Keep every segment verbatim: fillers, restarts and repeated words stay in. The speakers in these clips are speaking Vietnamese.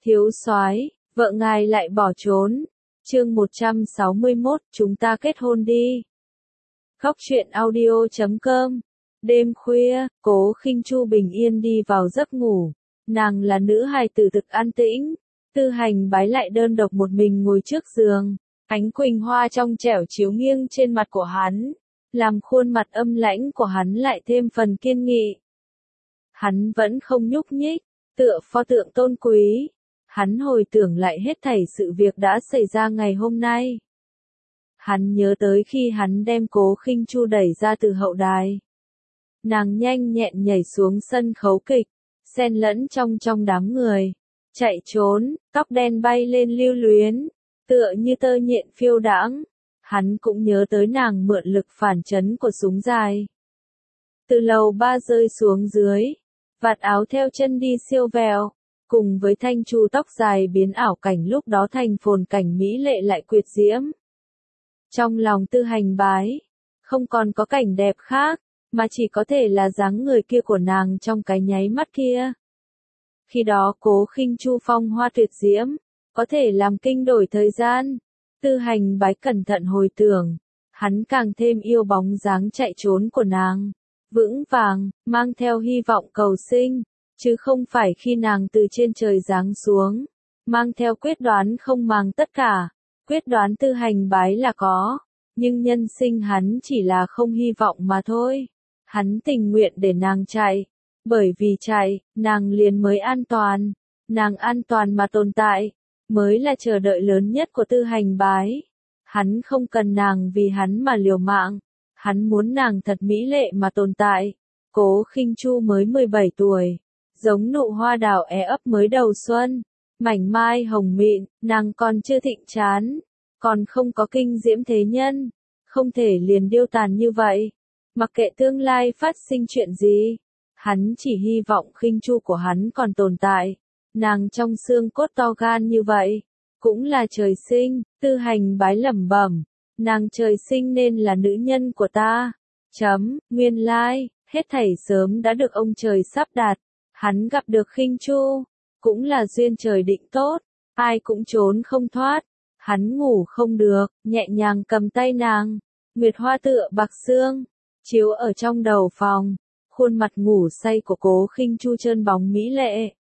Thiếu soái, vợ ngài lại bỏ trốn. Chương một trăm sáu mươi mốt, chúng ta kết hôn đi. Khóc chuyện audio chấm com. Đêm khuya, Cố Khinh Chu bình yên đi vào giấc ngủ. Nàng là nữ hài tử thực an tĩnh. Tư Hành Bái lại đơn độc một mình ngồi trước giường. Ánh quỳnh hoa trong trẻo chiếu nghiêng trên mặt của hắn, làm khuôn mặt âm lãnh của hắn lại thêm phần kiên nghị. Hắn vẫn không nhúc nhích, tựa pho tượng tôn quý. Hắn hồi tưởng lại hết thảy sự việc đã xảy ra ngày hôm nay. Hắn nhớ tới khi hắn đem Cố Khinh Chu đẩy ra từ hậu đài. Nàng nhanh nhẹn nhảy xuống sân khấu kịch, xen lẫn trong trong đám người, chạy trốn, tóc đen bay lên lưu luyến, tựa như tơ nhện phiêu đãng. Hắn cũng nhớ tới nàng mượn lực phản chấn của súng dài. Từ lầu ba rơi xuống dưới, vạt áo theo chân đi siêu vẹo, cùng với thanh chu tóc dài biến ảo cảnh lúc đó thành phồn cảnh mỹ lệ lại quyệt diễm. Trong lòng Tư Hành Bái, không còn có cảnh đẹp khác, mà chỉ có thể là dáng người kia của nàng trong cái nháy mắt kia. Khi đó Cố Khinh Chu phong hoa tuyệt diễm, có thể làm kinh đổi thời gian. Tư Hành Bái cẩn thận hồi tưởng, hắn càng thêm yêu bóng dáng chạy trốn của nàng, vững vàng, mang theo hy vọng cầu sinh, chứ không phải khi nàng từ trên trời giáng xuống, mang theo quyết đoán không màng tất cả. Quyết đoán Tư Hành Bái là có, nhưng nhân sinh hắn chỉ là không hy vọng mà thôi. Hắn tình nguyện để nàng chạy, bởi vì chạy, nàng liền mới an toàn, nàng an toàn mà tồn tại, mới là chờ đợi lớn nhất của Tư Hành Bái. Hắn không cần nàng vì hắn mà liều mạng, hắn muốn nàng thật mỹ lệ mà tồn tại. Cố Khinh Chu mới mười bảy tuổi, giống nụ hoa đào é ấp mới đầu xuân, mảnh mai hồng mịn, nàng còn chưa thịnh chán, còn không có kinh diễm thế nhân, không thể liền điêu tàn như vậy. Mặc kệ tương lai phát sinh chuyện gì, hắn chỉ hy vọng Khinh Chu của hắn còn tồn tại. Nàng trong xương cốt to gan như vậy, cũng là trời sinh. Tư Hành Bái lẩm bẩm, nàng trời sinh nên là nữ nhân của ta. Chấm, nguyên lai, hết thảy sớm đã được ông trời sắp đặt. Hắn gặp được Khinh Chu, cũng là duyên trời định tốt, ai cũng trốn không thoát. Hắn ngủ không được, nhẹ nhàng cầm tay nàng, nguyệt hoa tựa bạc xương, chiếu ở trong đầu phòng, khuôn mặt ngủ say của Cố Khinh Chu trơn bóng mỹ lệ.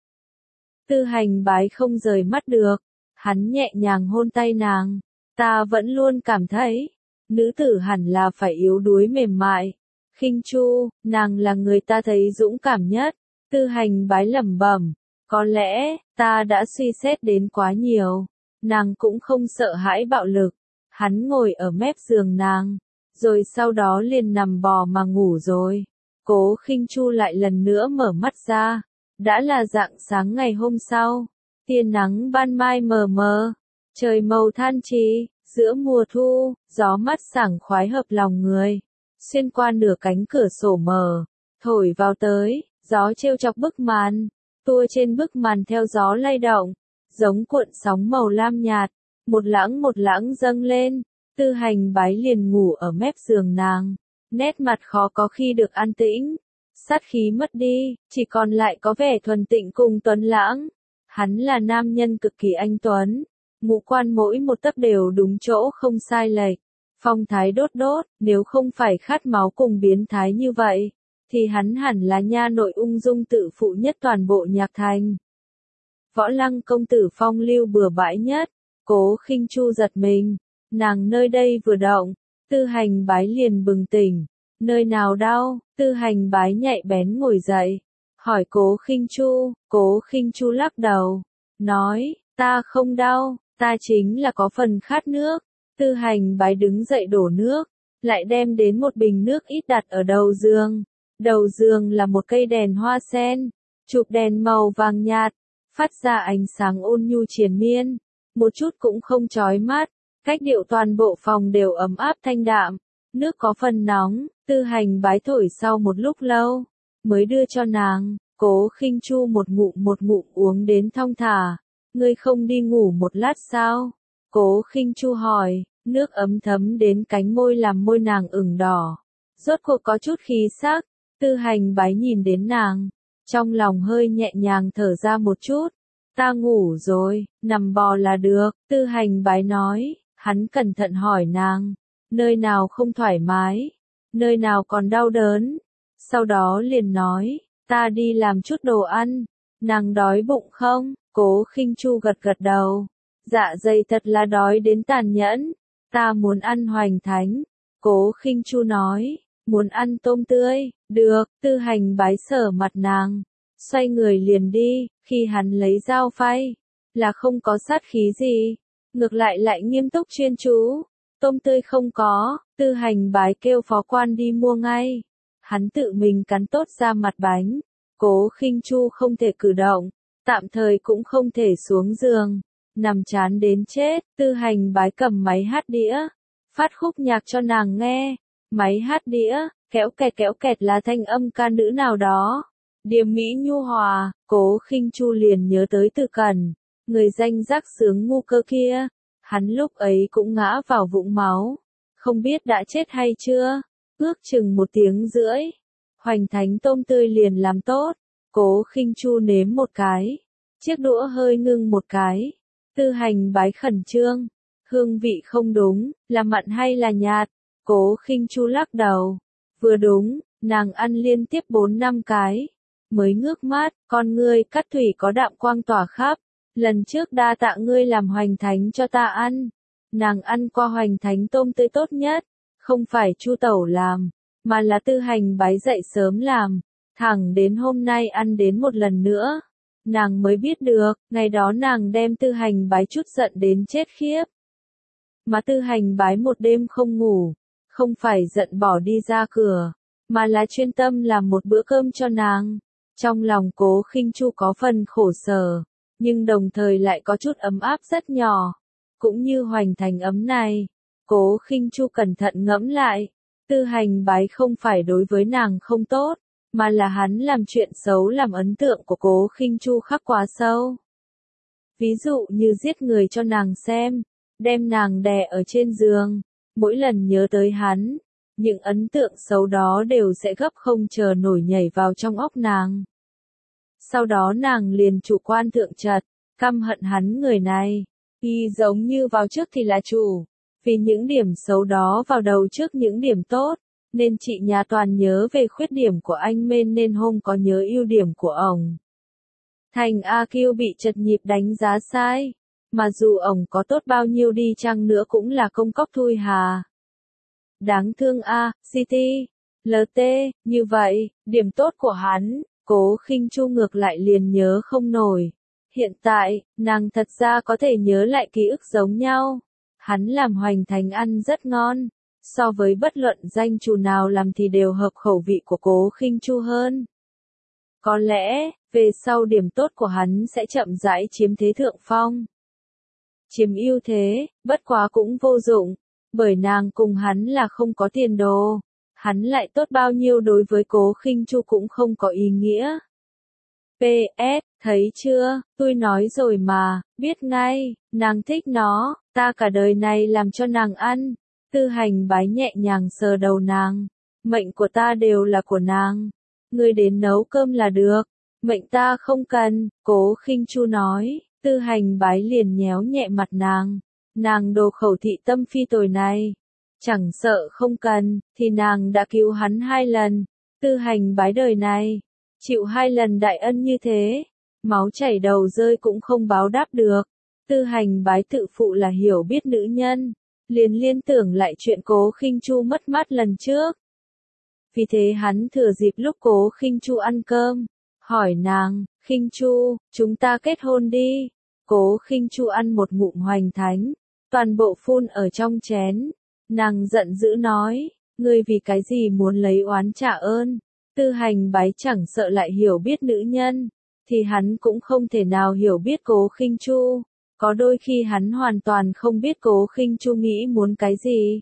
Tư Hành Bái không rời mắt được, hắn nhẹ nhàng hôn tay nàng, ta vẫn luôn cảm thấy, nữ tử hẳn là phải yếu đuối mềm mại. Khinh Chu, nàng là người ta thấy dũng cảm nhất. Tư Hành Bái lẩm bẩm, có lẽ, ta đã suy xét đến quá nhiều. Nàng cũng không sợ hãi bạo lực. Hắn ngồi ở mép giường nàng, rồi sau đó liền nằm bò mà ngủ rồi. Cố Khinh Chu lại lần nữa mở mắt ra. Đã là rạng sáng ngày hôm sau. Tia nắng ban mai mờ mờ. Trời màu than trì, giữa mùa thu, gió mát sảng khoái hợp lòng người. Xuyên qua nửa cánh cửa sổ mờ, thổi vào tới, gió trêu chọc bức màn. Tua trên bức màn theo gió lay động, giống cuộn sóng màu lam nhạt, một lãng một lãng dâng lên. Tư Hành Bái liền ngủ ở mép giường nàng, nét mặt khó có khi được an tĩnh, sát khí mất đi, chỉ còn lại có vẻ thuần tịnh cùng tuấn lãng. Hắn là nam nhân cực kỳ anh tuấn, ngũ quan mỗi một tấc đều đúng chỗ không sai lệch, phong thái đốt đốt, nếu không phải khát máu cùng biến thái như vậy, thì hắn hẳn là nha nội ung dung tự phụ nhất toàn bộ Nhạc Thành. Võ Lăng công tử phong lưu bừa bãi nhất. Cố Khinh Chu giật mình, nàng nơi đây vừa động, Tư Hành Bái liền bừng tỉnh. Nơi nào đau? Tư Hành Bái nhạy bén ngồi dậy, hỏi Cố Khinh Chu. Cố Khinh Chu lắc đầu, nói, ta không đau, ta chính là có phần khát nước. Tư Hành Bái đứng dậy đổ nước, lại đem đến một bình nước ít đặt ở đầu giường. Đầu giường là một cây đèn hoa sen, chụp đèn màu vàng nhạt, phát ra ánh sáng ôn nhu triền miên, một chút cũng không chói mắt, cách điệu toàn bộ phòng đều ấm áp thanh đạm. Nước có phần nóng, Tư Hành Bái thổi sau một lúc lâu, mới đưa cho nàng. Cố Khinh Chu một ngụm một ngụm uống đến thong thả. Ngươi không đi ngủ một lát sao? Cố Khinh Chu hỏi, nước ấm thấm đến cánh môi làm môi nàng ửng đỏ. Rốt cuộc có chút khí sắc. Tư Hành Bái nhìn đến nàng, trong lòng hơi nhẹ nhàng thở ra một chút. Ta ngủ rồi, nằm bò là được, Tư Hành Bái nói, hắn cẩn thận hỏi nàng, nơi nào không thoải mái, nơi nào còn đau đớn, sau đó liền nói, ta đi làm chút đồ ăn, nàng đói bụng không, Cố Khinh Chu gật gật đầu, dạ dày thật là đói đến tàn nhẫn, ta muốn ăn hoành thánh, Cố Khinh Chu nói, muốn ăn tôm tươi, được, Tư Hành Bái sờ mặt nàng, xoay người liền đi, khi hắn lấy dao phay, là không có sát khí gì, ngược lại lại nghiêm túc chuyên chú, tôm tươi không có, Tư Hành Bái kêu phó quan đi mua ngay, hắn tự mình cắn tốt ra mặt bánh, Cố Khinh Chu không thể cử động, tạm thời cũng không thể xuống giường, nằm chán đến chết, Tư Hành Bái cầm máy hát đĩa, phát khúc nhạc cho nàng nghe, máy hát đĩa, kéo kẹt kéo kẹt là thanh âm ca nữ nào đó, điềm mỹ nhu hòa, Cố Khinh Chu liền nhớ tới Từ Cẩn, người danh giác sướng ngu cơ kia, hắn lúc ấy cũng ngã vào vũng máu, không biết đã chết hay chưa, ước chừng một tiếng rưỡi, hoành thánh tôm tươi liền làm tốt, Cố Khinh Chu nếm một cái, chiếc đũa hơi ngưng một cái, Tư Hành Bái khẩn trương, hương vị không đúng, là mặn hay là nhạt, Cố Khinh Chu lắc đầu, vừa đúng, nàng ăn liên tiếp bốn năm cái, mới ngước mắt, con ngươi cắt thủy có đạm quang tỏa khắp, lần trước đa tạ ngươi làm hoành thánh cho ta ăn, nàng ăn qua hoành thánh tôm tươi tốt nhất, không phải Chu tẩu làm, mà là Tư Hành Bái dậy sớm làm, thẳng đến hôm nay ăn đến một lần nữa, nàng mới biết được, ngày đó nàng đem Tư Hành Bái chút giận đến chết khiếp. Mà Tư Hành Bái một đêm không ngủ, không phải giận bỏ đi ra cửa, mà là chuyên tâm làm một bữa cơm cho nàng. Trong lòng Cố Khinh Chu có phần khổ sở, nhưng đồng thời lại có chút ấm áp rất nhỏ. Cũng như hoành thành ấm này, Cố Khinh Chu cẩn thận ngẫm lại, Tư Hành Bái không phải đối với nàng không tốt, mà là hắn làm chuyện xấu làm ấn tượng của Cố Khinh Chu khắc quá sâu. Ví dụ như giết người cho nàng xem, đem nàng đè ở trên giường, mỗi lần nhớ tới hắn, những ấn tượng xấu đó đều sẽ gấp không chờ nổi nhảy vào trong óc nàng. Sau đó nàng liền chủ quan thượng trật, căm hận hắn người này, y giống như vào trước thì là chủ, vì những điểm xấu đó vào đầu trước những điểm tốt, nên chị nhà toàn nhớ về khuyết điểm của anh men nên hôm có nhớ ưu điểm của ổng. Thành A Kiêu bị chật nhịp đánh giá sai, mà dù ổng có tốt bao nhiêu đi chăng nữa cũng là công cóc thui hà. Đáng thương A, City, lờ tê, như vậy, điểm tốt của hắn, Cố Khinh Chu ngược lại liền nhớ không nổi. Hiện tại, nàng thật ra có thể nhớ lại ký ức giống nhau. Hắn làm hoành thành ăn rất ngon, so với bất luận danh chủ nào làm thì đều hợp khẩu vị của Cố Khinh Chu hơn. Có lẽ, về sau điểm tốt của hắn sẽ chậm rãi chiếm thế thượng phong. Chiếm ưu thế, bất quá cũng vô dụng, bởi nàng cùng hắn là không có tiền đồ. Hắn lại tốt bao nhiêu đối với Cố Khinh Chu cũng không có ý nghĩa. pê ét, thấy chưa, tôi nói rồi mà, biết ngay, nàng thích nó, ta cả đời này làm cho nàng ăn. Tư Hành Bái nhẹ nhàng sờ đầu nàng, mệnh của ta đều là của nàng, ngươi đến nấu cơm là được, mệnh ta không cần, Cố Khinh Chu nói, Tư Hành Bái liền nhéo nhẹ mặt nàng, nàng đồ khẩu thị tâm phi tồi này. Chẳng sợ không cần, thì nàng đã cứu hắn hai lần, Tư Hành Bái đời này, chịu hai lần đại ân như thế, máu chảy đầu rơi cũng không báo đáp được. Tư Hành Bái tự phụ là hiểu biết nữ nhân, liền liên tưởng lại chuyện Cố Khinh Chu mất mát lần trước. Vì thế hắn thừa dịp lúc Cố Khinh Chu ăn cơm, hỏi nàng, Khinh Chu, chúng ta kết hôn đi. Cố Khinh Chu ăn một ngụm hoành thánh, toàn bộ phun ở trong chén. Nàng giận dữ nói, ngươi vì cái gì muốn lấy oán trả ơn. Tư Hành Bái chẳng sợ lại hiểu biết nữ nhân, thì hắn cũng không thể nào hiểu biết Cố Khinh Chu. Có đôi khi hắn hoàn toàn không biết Cố Khinh Chu nghĩ muốn cái gì.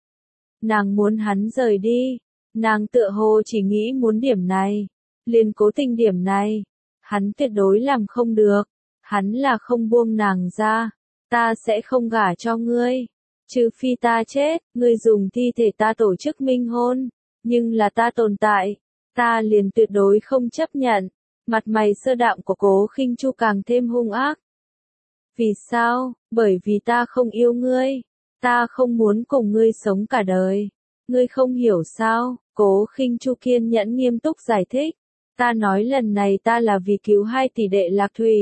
Nàng muốn hắn rời đi, nàng tựa hồ chỉ nghĩ muốn điểm này, liền cố tình điểm này, hắn tuyệt đối làm không được, hắn là không buông nàng ra, ta sẽ không gả cho ngươi. Trừ phi ta chết, ngươi dùng thi thể ta tổ chức minh hôn, nhưng là ta tồn tại, ta liền tuyệt đối không chấp nhận. Mặt mày sơ đạm của Cố Khinh Chu càng thêm hung ác. Vì sao? Bởi vì ta không yêu ngươi. Ta không muốn cùng ngươi sống cả đời. Ngươi không hiểu sao? Cố Khinh Chu kiên nhẫn nghiêm túc giải thích. Ta nói lần này ta là vì cứu hai tỷ đệ Lạc Thủy.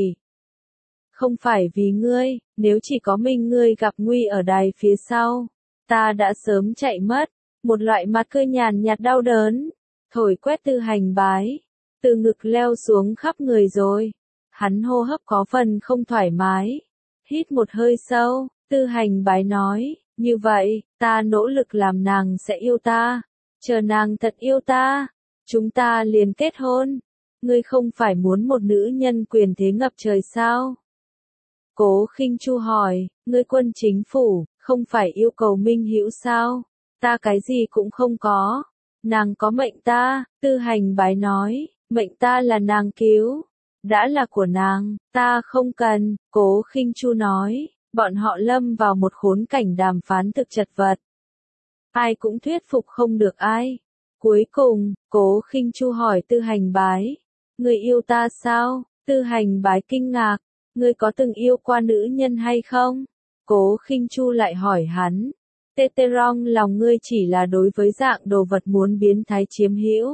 Không phải vì ngươi, nếu chỉ có mình ngươi gặp nguy ở đài phía sau. Ta đã sớm chạy mất. Một loại mặt cười nhàn nhạt đau đớn. Thổi quét Tư Hành Bái. Từ ngực leo xuống khắp người rồi. Hắn hô hấp có phần không thoải mái. Hít một hơi sâu, Tư Hành Bái nói, như vậy, ta nỗ lực làm nàng sẽ yêu ta. Chờ nàng thật yêu ta, chúng ta liền kết hôn. Ngươi không phải muốn một nữ nhân quyền thế ngập trời sao? Cố Khinh Chu hỏi, ngươi quân chính phủ, không phải yêu cầu minh hữu sao? Ta cái gì cũng không có. Nàng có mệnh ta, Tư Hành Bái nói, mệnh ta là nàng cứu. Đã là của nàng, ta không cần, Cố Khinh Chu nói, bọn họ lâm vào một khốn cảnh đàm phán thực chật vật. Ai cũng thuyết phục không được ai. Cuối cùng, Cố Khinh Chu hỏi Tư Hành Bái, ngươi yêu ta sao? Tư Hành Bái kinh ngạc, ngươi có từng yêu qua nữ nhân hay không? Cố Khinh Chu lại hỏi hắn, tê tê rong lòng ngươi chỉ là đối với dạng đồ vật muốn biến thái chiếm hữu?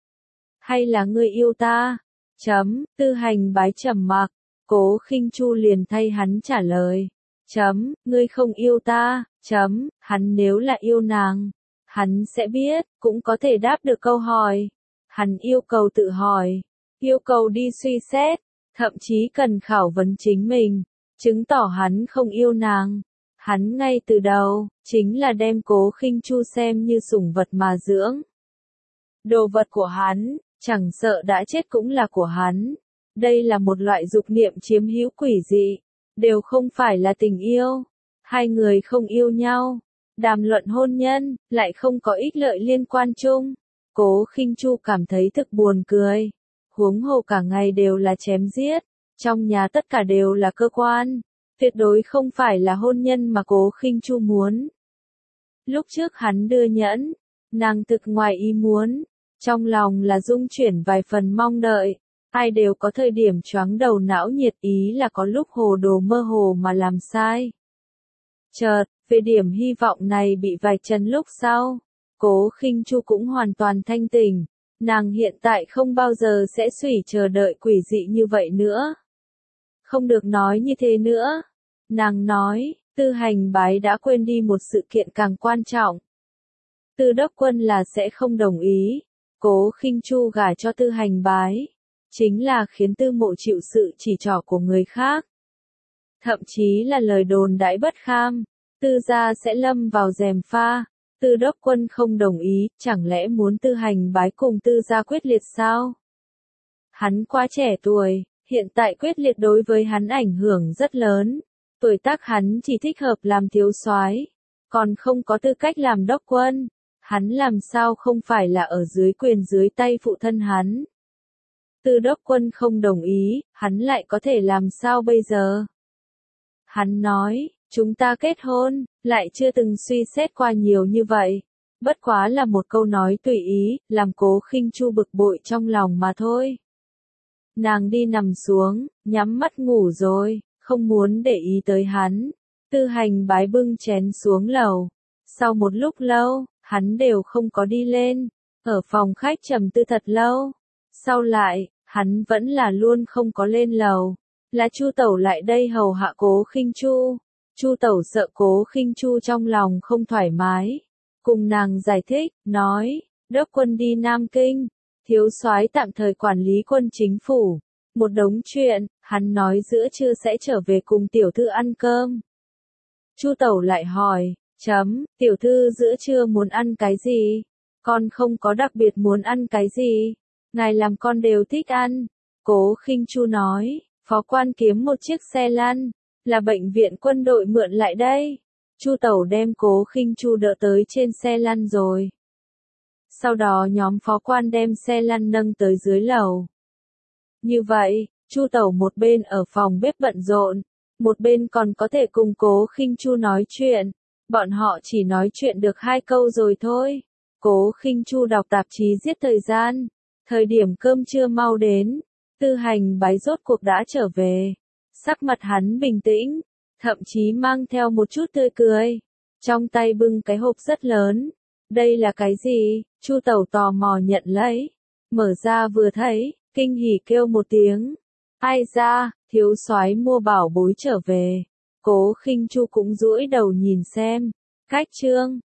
Hay là ngươi yêu ta? Chấm, Tư Hành Bái trầm mặc, Cố Khinh Chu liền thay hắn trả lời. Chấm, ngươi không yêu ta, chấm, hắn nếu là yêu nàng, hắn sẽ biết, cũng có thể đáp được câu hỏi. Hắn yêu cầu tự hỏi, yêu cầu đi suy xét, thậm chí cần khảo vấn chính mình, chứng tỏ hắn không yêu nàng. Hắn ngay từ đầu, chính là đem Cố Khinh Chu xem như sủng vật mà dưỡng. Đồ vật của hắn, chẳng sợ đã chết cũng là của hắn. Đây là một loại dục niệm chiếm hữu quỷ dị, đều không phải là tình yêu. Hai người không yêu nhau, đàm luận hôn nhân, lại không có ích lợi liên quan chung. Cố Khinh Chu cảm thấy thực buồn cười. Huống hồ cả ngày đều là chém giết, trong nhà tất cả đều là cơ quan, tuyệt đối không phải là hôn nhân mà Cố Khinh Chu muốn. Lúc trước hắn đưa nhẫn, nàng thực ngoài ý muốn, trong lòng là rung chuyển vài phần mong đợi. Ai đều có thời điểm choáng đầu não nhiệt, ý là có lúc hồ đồ mơ hồ mà làm sai. Chợt, về điểm hy vọng này bị vạch trần lúc sau, Cố Khinh Chu cũng hoàn toàn thanh tỉnh. Nàng hiện tại không bao giờ sẽ suy chờ đợi quỷ dị như vậy nữa. Không được nói như thế nữa. Nàng nói, Tư Hành Bái đã quên đi một sự kiện càng quan trọng. Tư Đốc Quân là sẽ không đồng ý. Cố Khinh Chu gả cho Tư Hành Bái, chính là khiến Tư Mộ chịu sự chỉ trỏ của người khác. Thậm chí là lời đồn đãi bất kham, Tư gia sẽ lâm vào gièm pha. Tư Đốc Quân không đồng ý, chẳng lẽ muốn Tư Hành Bái cùng Tư gia quyết liệt sao? Hắn quá trẻ tuổi, hiện tại quyết liệt đối với hắn ảnh hưởng rất lớn. Tuổi tác hắn chỉ thích hợp làm thiếu soái, còn không có tư cách làm đốc quân. Hắn làm sao không phải là ở dưới quyền dưới tay phụ thân hắn? Tư Đốc Quân không đồng ý, hắn lại có thể làm sao bây giờ? Hắn nói, chúng ta kết hôn, lại chưa từng suy xét qua nhiều như vậy. Bất quá là một câu nói tùy ý, làm Cố Khinh Chu bực bội trong lòng mà thôi. Nàng đi nằm xuống, nhắm mắt ngủ rồi, không muốn để ý tới hắn. Tư Hành Bái bưng chén xuống lầu. Sau một lúc lâu, hắn đều không có đi lên. Ở phòng khách trầm tư thật lâu. Sau lại, hắn vẫn là luôn không có lên lầu. Là Chu Tẩu lại đây hầu hạ Cố Khinh Chu. Chu Tẩu sợ Cố Khinh Chu trong lòng không thoải mái. Cùng nàng giải thích, nói, Đốc Quân đi Nam Kinh. Thiếu soái tạm thời quản lý quân chính phủ. Một đống chuyện, hắn nói giữa trưa sẽ trở về cùng tiểu thư ăn cơm. Chu Tẩu lại hỏi, chấm, tiểu thư giữa trưa muốn ăn cái gì? Con không có đặc biệt muốn ăn cái gì. Ngài làm con đều thích ăn. Cố Khinh Chu nói, phó quan kiếm một chiếc xe lăn, là bệnh viện quân đội mượn lại đây. Chu Tẩu đem Cố Khinh Chu đỡ tới trên xe lăn rồi. Sau đó nhóm phó quan đem xe lăn nâng tới dưới lầu. Như vậy, Chu Tẩu một bên ở phòng bếp bận rộn, một bên còn có thể cùng Cố Khinh Chu nói chuyện. Bọn họ chỉ nói chuyện được hai câu rồi thôi. Cố Khinh Chu đọc tạp chí giết thời gian. Thời điểm cơm trưa mau đến. Tư Hành Bái rốt cuộc đã trở về. Sắc mặt hắn bình tĩnh, thậm chí mang theo một chút tươi cười. Trong tay bưng cái hộp rất lớn. Đây là cái gì? Chu Tẩu tò mò nhận lấy. Mở ra vừa thấy, kinh hỉ kêu một tiếng. Ai ra, thiếu soái mua bảo bối trở về. Cố Khinh Chu cũng duỗi đầu nhìn xem. Cách trương,